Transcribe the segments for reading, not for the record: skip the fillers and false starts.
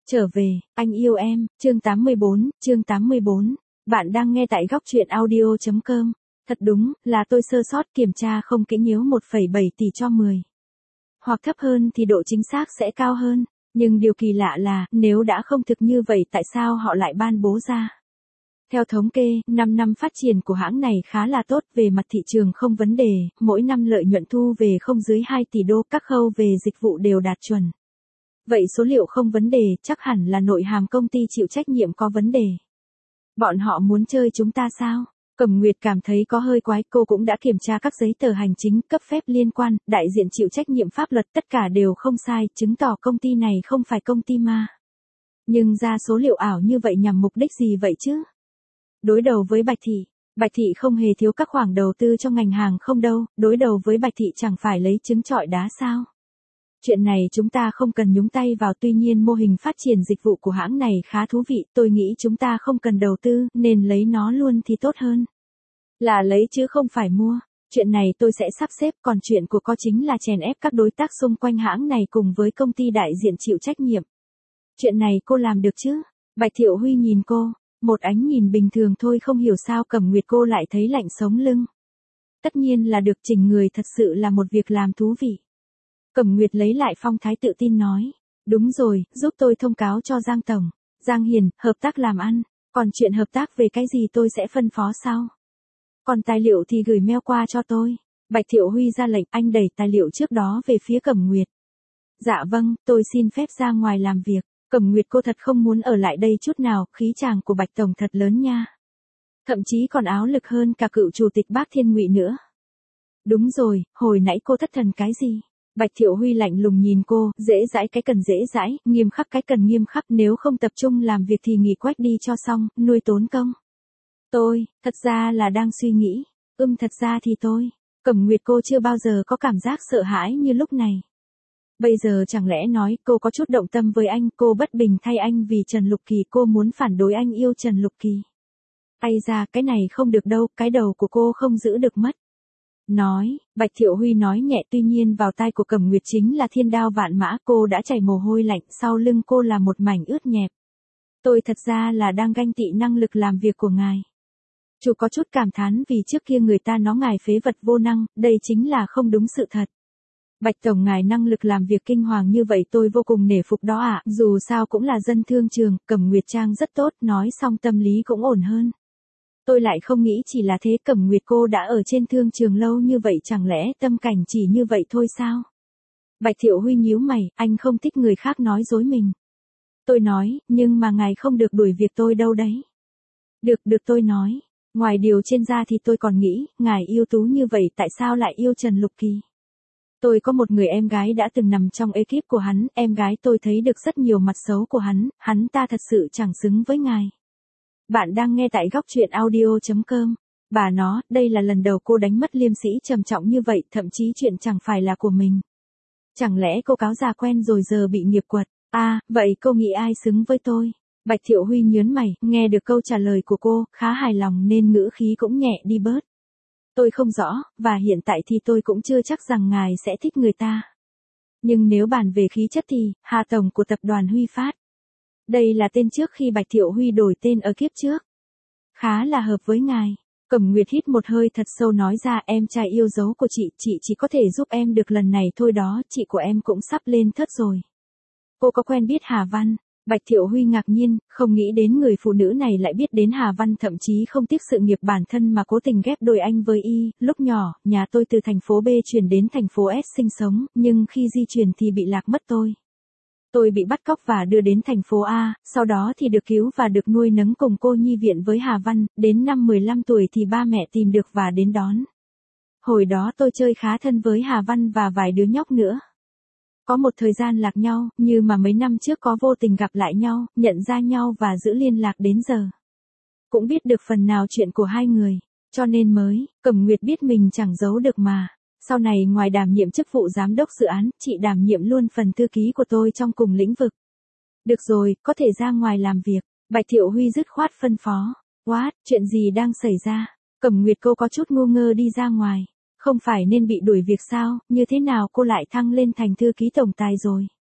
Trở về, anh yêu em, chương 84. Bạn đang nghe tại góc truyện audio.com. Thật đúng, là tôi sơ sót kiểm tra không kỹ nhiếu 1,7 tỷ cho 10. Hoặc thấp hơn thì độ chính xác sẽ cao hơn, nhưng điều kỳ lạ là, nếu đã không thực như vậy tại sao họ lại ban bố ra? Theo thống kê, 5 năm phát triển của hãng này khá là tốt, về mặt thị trường không vấn đề, mỗi năm lợi nhuận thu về không dưới 2 tỷ đô, các khâu về dịch vụ đều đạt chuẩn. Vậy số liệu không vấn đề, chắc hẳn là nội hàm công ty chịu trách nhiệm có vấn đề. Bọn họ muốn chơi chúng ta sao? Cẩm Nguyệt cảm thấy có hơi quái, cô cũng đã kiểm tra các giấy tờ hành chính, cấp phép liên quan, đại diện chịu trách nhiệm pháp luật, tất cả đều không sai, chứng tỏ công ty này không phải công ty ma. Nhưng ra số liệu ảo như vậy nhằm mục đích gì vậy chứ? Đối đầu với Bạch Thị không hề thiếu các khoản đầu tư trong ngành hàng không đâu, đối đầu với Bạch Thị chẳng phải lấy trứng trọi đá sao? Chuyện này chúng ta không cần nhúng tay vào, tuy nhiên mô hình phát triển dịch vụ của hãng này khá thú vị, tôi nghĩ chúng ta không cần đầu tư, nên lấy nó luôn thì tốt hơn. Là lấy chứ không phải mua. Chuyện này tôi sẽ sắp xếp, còn chuyện của cô chính là chèn ép các đối tác xung quanh hãng này cùng với công ty đại diện chịu trách nhiệm. Chuyện này cô làm được chứ? Bạch Thiệu Huy nhìn cô, một ánh nhìn bình thường thôi, không hiểu sao Cẩm Nguyệt cô lại thấy lạnh sống lưng. Tất nhiên là được, chỉnh người thật sự là một việc làm thú vị. Cẩm Nguyệt lấy lại phong thái tự tin nói, đúng rồi, giúp tôi thông cáo cho Giang Tổng, Giang Hiền, hợp tác làm ăn, còn chuyện hợp tác về cái gì tôi sẽ phân phó sau. Còn tài liệu thì gửi mail qua cho tôi. Bạch Thiệu Huy ra lệnh, anh đẩy tài liệu trước đó về phía Cẩm Nguyệt. Dạ vâng, tôi xin phép ra ngoài làm việc. Cẩm Nguyệt cô thật không muốn ở lại đây chút nào, khí chàng của Bạch Tổng thật lớn nha. Thậm chí còn áo lực hơn cả cựu chủ tịch Bác Thiên Ngụy nữa. Đúng rồi, hồi nãy cô thất thần cái gì? Bạch Thiệu Huy lạnh lùng nhìn cô, dễ dãi cái cần dễ dãi, nghiêm khắc cái cần nghiêm khắc, nếu không tập trung làm việc thì nghỉ quách đi cho xong, nuôi tốn công. Tôi, thật ra là đang suy nghĩ, thật ra thì tôi, Cẩm Nguyệt cô chưa bao giờ có cảm giác sợ hãi như lúc này. Bây giờ chẳng lẽ nói cô có chút động tâm với anh, cô bất bình thay anh vì Trần Lục Kỳ, cô muốn phản đối anh yêu Trần Lục Kỳ. Ây da, cái này không được đâu, cái đầu của cô không giữ được mất. Bạch Thiệu Huy nói nhẹ, tuy nhiên vào tai của Cẩm Nguyệt chính là thiên đao vạn mã, cô đã chảy mồ hôi lạnh, sau lưng cô là một mảnh ướt nhẹp. Tôi thật ra là đang ganh tị năng lực làm việc của ngài. Chủ có chút cảm thán vì trước kia người ta nói ngài phế vật vô năng, đây chính là không đúng sự thật. Bạch Tổng ngài năng lực làm việc kinh hoàng như vậy tôi vô cùng nể phục đó ạ, dù sao cũng là dân thương trường, Cẩm Nguyệt trang rất tốt, nói xong tâm lý cũng ổn hơn. Tôi lại không nghĩ chỉ là thế, Cẩm Nguyệt cô đã ở trên thương trường lâu như vậy, chẳng lẽ tâm cảnh chỉ như vậy thôi sao? Bạch Thiệu Huy nhíu mày, anh không thích người khác nói dối mình. Tôi nói, nhưng mà ngài không được đuổi việc tôi đâu đấy. Được tôi nói, ngoài điều trên ra thì tôi còn nghĩ, ngài yêu tú như vậy tại sao lại yêu Trần Lục Kỳ? Tôi có một người em gái đã từng nằm trong ekip của hắn, em gái tôi thấy được rất nhiều mặt xấu của hắn ta thật sự chẳng xứng với ngài. Bạn đang nghe tại góc truyện audio.com. Bà nó, đây là lần đầu cô đánh mất liêm sĩ trầm trọng như vậy, thậm chí chuyện chẳng phải là của mình. Chẳng lẽ cô cáo già quen rồi giờ bị nghiệp quật? Vậy cô nghĩ ai xứng với tôi? Bạch Thiệu Huy nhớn mày, nghe được câu trả lời của cô, khá hài lòng nên ngữ khí cũng nhẹ đi bớt. Tôi không rõ, và hiện tại thì tôi cũng chưa chắc rằng ngài sẽ thích người ta. Nhưng nếu bàn về khí chất thì, Hà Tổng của tập đoàn Huy Phát. Đây là tên trước khi Bạch Thiệu Huy đổi tên ở kiếp trước. Khá là hợp với ngài. Cẩm Nguyệt hít một hơi thật sâu nói ra, em trai yêu dấu của chị chỉ có thể giúp em được lần này thôi đó, chị của em cũng sắp lên thất rồi. Cô có quen biết Hà Văn? Bạch Thiệu Huy ngạc nhiên, không nghĩ đến người phụ nữ này lại biết đến Hà Văn, thậm chí không tiếc sự nghiệp bản thân mà cố tình ghép đôi anh với y. Lúc nhỏ, nhà tôi từ thành phố B chuyển đến thành phố S sinh sống, nhưng khi di chuyển thì bị lạc mất tôi. Tôi bị bắt cóc và đưa đến thành phố A, sau đó thì được cứu và được nuôi nấng cùng cô nhi viện với Hà Văn, đến năm 15 tuổi thì ba mẹ tìm được và đến đón. Hồi đó tôi chơi khá thân với Hà Văn và vài đứa nhóc nữa. Có một thời gian lạc nhau, như mà mấy năm trước có vô tình gặp lại nhau, nhận ra nhau và giữ liên lạc đến giờ. Cũng biết được phần nào chuyện của hai người, cho nên Cẩm Nguyệt biết mình chẳng giấu được mà. Sau này ngoài đảm nhiệm chức vụ giám đốc dự án, chị đảm nhiệm luôn phần thư ký của tôi trong cùng lĩnh vực. Được rồi, có thể ra ngoài làm việc. Bạch Thiệu Huy dứt khoát phân phó. What, chuyện gì đang xảy ra? Cẩm Nguyệt cô có chút ngu ngơ đi ra ngoài. Không phải nên bị đuổi việc sao, như thế nào cô lại thăng lên thành thư ký tổng tài rồi?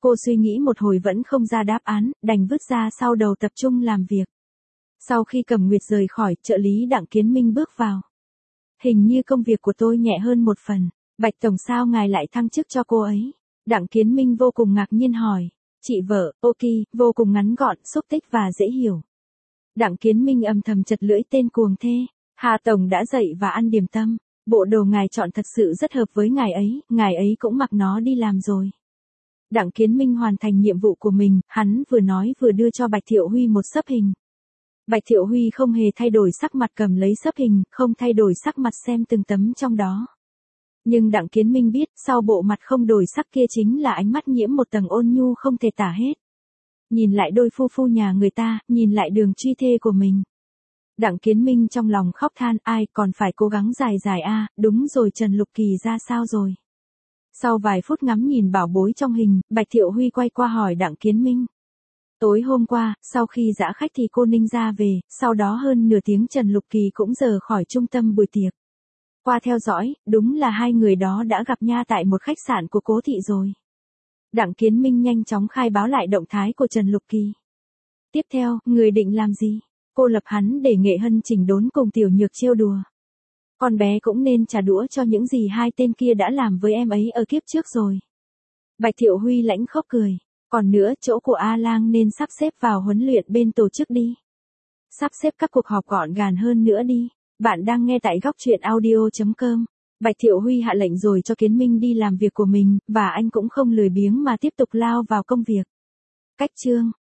Cô suy nghĩ một hồi vẫn không ra đáp án, đành vứt ra sau đầu tập trung làm việc. Sau khi Cẩm Nguyệt rời khỏi, trợ lý Đặng Kiến Minh bước vào. Hình như công việc của tôi nhẹ hơn một phần. Bạch tổng sao ngài lại thăng chức cho cô ấy? Đặng Kiến Minh vô cùng ngạc nhiên hỏi. Chị vợ, ok, vô cùng ngắn gọn, xúc tích và dễ hiểu. Đặng Kiến Minh âm thầm chật lưỡi tên cuồng thê. Hà tổng đã dậy và ăn điểm tâm. Bộ đồ ngài chọn thật sự rất hợp với ngài ấy cũng mặc nó đi làm rồi. Đặng Kiến Minh hoàn thành nhiệm vụ của mình, hắn vừa nói vừa đưa cho Bạch Thiệu Huy một xấp hình. Bạch Thiệu Huy không hề thay đổi sắc mặt cầm lấy xấp hình, không thay đổi sắc mặt xem từng tấm trong đó. Nhưng Đặng Kiến Minh biết, sau bộ mặt không đổi sắc kia chính là ánh mắt nhiễm một tầng ôn nhu không thể tả hết. Nhìn lại đôi phu phu nhà người ta, nhìn lại đường truy thê của mình. Đặng Kiến Minh trong lòng khóc than, ai còn phải cố gắng dài dài a, đúng rồi, Trần Lục Kỳ ra sao rồi? Sau vài phút ngắm nhìn bảo bối trong hình, Bạch Thiệu Huy quay qua hỏi Đặng Kiến Minh. Tối hôm qua, sau khi dã khách thì cô Ninh ra về, sau đó hơn nửa tiếng Trần Lục Kỳ cũng rời khỏi trung tâm buổi tiệc. Qua theo dõi, đúng là hai người đó đã gặp nha tại một khách sạn của Cố thị rồi. Đặng Kiến Minh nhanh chóng khai báo lại động thái của Trần Lục Kỳ. Tiếp theo, người định làm gì? Cô lập hắn để Nghệ Hân chỉnh đốn cùng Tiểu Nhược trêu đùa. Con bé cũng nên trả đũa cho những gì hai tên kia đã làm với em ấy ở kiếp trước rồi. Bạch Thiệu Huy lãnh khóc cười. Còn nữa, chỗ của A Lang nên sắp xếp vào huấn luyện bên tổ chức đi. Sắp xếp các cuộc họp gọn gàng hơn nữa đi. Bạn đang nghe tại góc truyện audio.com. Bạch Thiệu Huy hạ lệnh rồi cho Kiến Minh đi làm việc của mình, và anh cũng không lười biếng mà tiếp tục lao vào công việc. Cách chương